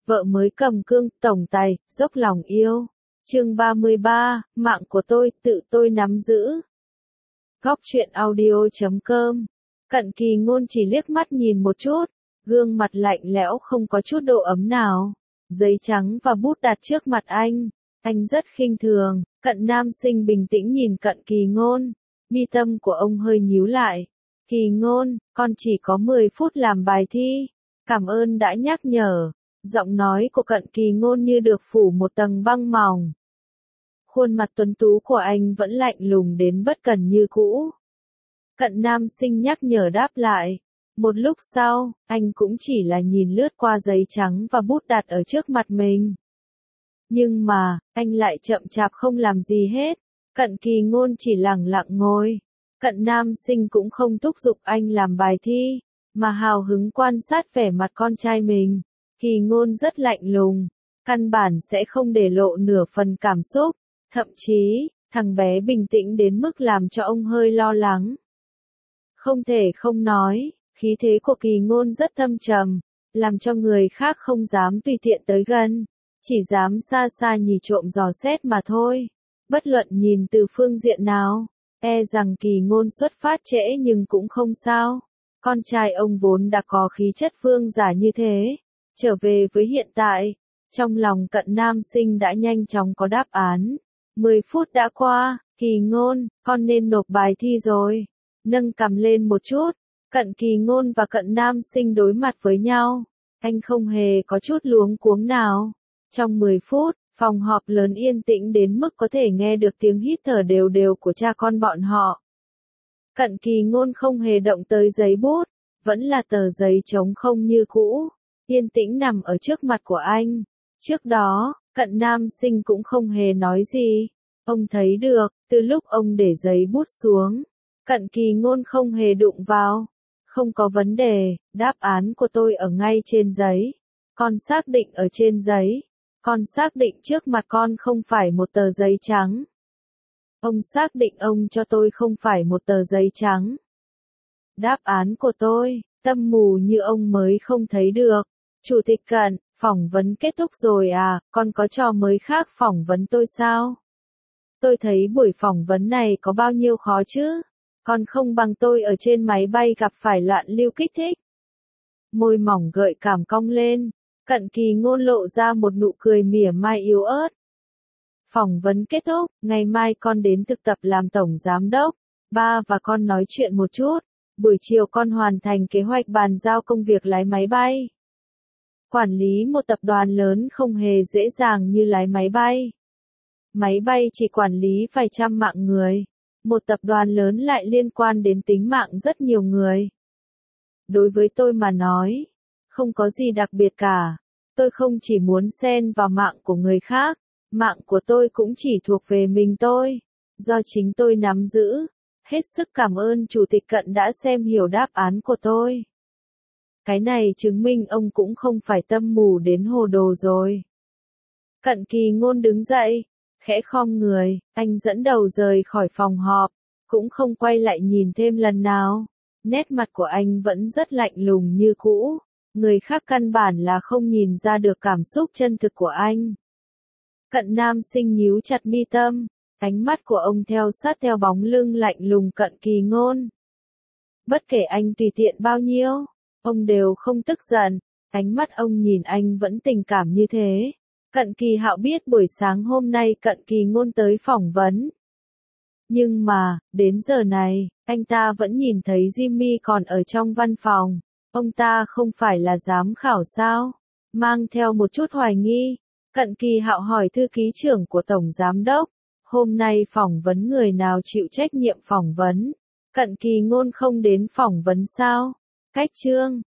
vợ mới cầm cương, tổng tài, dốc lòng yêu. Chương 33, mạng của tôi, tự tôi nắm giữ. Góc truyện audio.com. Cận Kỳ Ngôn chỉ liếc mắt nhìn một chút, gương mặt lạnh lẽo không có chút độ ấm nào. Giấy trắng và bút đặt trước mặt anh rất khinh thường. Cận Nam Sinh bình tĩnh nhìn Cận Kỳ Ngôn, mi tâm của ông hơi nhíu lại. Kỳ Ngôn, con chỉ có 10 phút làm bài thi, cảm ơn đã nhắc nhở. Giọng nói của Cận Kỳ Ngôn như được phủ một tầng băng mỏng. Khuôn mặt tuấn tú của anh vẫn lạnh lùng đến bất cần như cũ. Cận Nam Sinh nhắc nhở đáp lại. Một lúc sau, anh cũng chỉ là nhìn lướt qua giấy trắng và bút đặt ở trước mặt mình. Nhưng mà, anh lại chậm chạp không làm gì hết. Cận Kỳ Ngôn chỉ lặng lặng ngồi. Cận Nam Sinh cũng không thúc giục anh làm bài thi, mà hào hứng quan sát vẻ mặt con trai mình. Kỳ Ngôn rất lạnh lùng, căn bản sẽ không để lộ nửa phần cảm xúc. Thậm chí, thằng bé bình tĩnh đến mức làm cho ông hơi lo lắng. Không thể không nói, khí thế của Kỳ Ngôn rất thâm trầm, làm cho người khác không dám tùy tiện tới gần, chỉ dám xa xa nhìn trộm dò xét mà thôi. Bất luận nhìn từ phương diện nào, e rằng Kỳ Ngôn xuất phát trễ nhưng cũng không sao. Con trai ông vốn đã có khí chất vương giả như thế, trở về với hiện tại, trong lòng Cận Nam Sinh đã nhanh chóng có đáp án. 10 phút đã qua, Kỳ Ngôn, con nên nộp bài thi rồi. Nâng cằm lên một chút, Cận Kỳ Ngôn và Cận Nam Sinh đối mặt với nhau. Anh không hề có chút luống cuống nào. Trong 10 phút, phòng họp lớn yên tĩnh đến mức có thể nghe được tiếng hít thở đều đều của cha con bọn họ. Cận Kỳ Ngôn không hề động tới giấy bút, vẫn là tờ giấy trống không như cũ, yên tĩnh nằm ở trước mặt của anh. Trước đó, Cận Nam Sinh cũng không hề nói gì. Ông thấy được, từ lúc ông để giấy bút xuống, Cận Kỳ Ngôn không hề đụng vào. Không có vấn đề, đáp án của tôi ở ngay trên giấy. Con xác định ở trên giấy. Con xác định trước mặt con không phải một tờ giấy trắng. Ông xác định ông cho tôi không phải một tờ giấy trắng. Đáp án của tôi, tâm mù như ông mới không thấy được. Chủ tịch Cận, phỏng vấn kết thúc rồi à, con có trò mới khác phỏng vấn tôi sao? Tôi thấy buổi phỏng vấn này có bao nhiêu khó chứ? Còn không bằng tôi ở trên máy bay gặp phải loạn lưu kích thích. Môi mỏng gợi cảm cong lên, Cận Kỳ Ngôn lộ ra một nụ cười mỉa mai yếu ớt. Phỏng vấn kết thúc, ngày mai con đến thực tập làm tổng giám đốc. Ba và con nói chuyện một chút. Buổi chiều con hoàn thành kế hoạch bàn giao công việc lái máy bay. Quản lý một tập đoàn lớn không hề dễ dàng như lái máy bay. Máy bay chỉ quản lý vài trăm mạng người. Một tập đoàn lớn lại liên quan đến tính mạng rất nhiều người. Đối với tôi mà nói, không có gì đặc biệt cả. Tôi không chỉ muốn xen vào mạng của người khác, mạng của tôi cũng chỉ thuộc về mình tôi, do chính tôi nắm giữ. Hết sức cảm ơn Chủ tịch Cận đã xem hiểu đáp án của tôi. Cái này chứng minh ông cũng không phải tâm mù đến hồ đồ rồi. Cận Kỳ Ngôn đứng dậy, khẽ khom người, anh dẫn đầu rời khỏi phòng họp, cũng không quay lại nhìn thêm lần nào. Nét mặt của anh vẫn rất lạnh lùng như cũ, người khác căn bản là không nhìn ra được cảm xúc chân thực của anh. Cận Nam Sinh nhíu chặt mi tâm, ánh mắt của ông theo sát theo bóng lưng lạnh lùng Cận Kỳ Ngôn. Bất kể anh tùy tiện bao nhiêu, ông đều không tức giận, ánh mắt ông nhìn anh vẫn tình cảm như thế. Cận Kỳ Hạo biết buổi sáng hôm nay Cận Kỳ Ngôn tới phỏng vấn. Nhưng mà, đến giờ này, anh ta vẫn nhìn thấy Jimmy còn ở trong văn phòng. Ông ta không phải là giám khảo sao? Mang theo một chút hoài nghi, Cận Kỳ Hạo hỏi thư ký trưởng của Tổng Giám đốc. Hôm nay phỏng vấn người nào chịu trách nhiệm phỏng vấn? Cận Kỳ Ngôn không đến phỏng vấn sao? Cách chương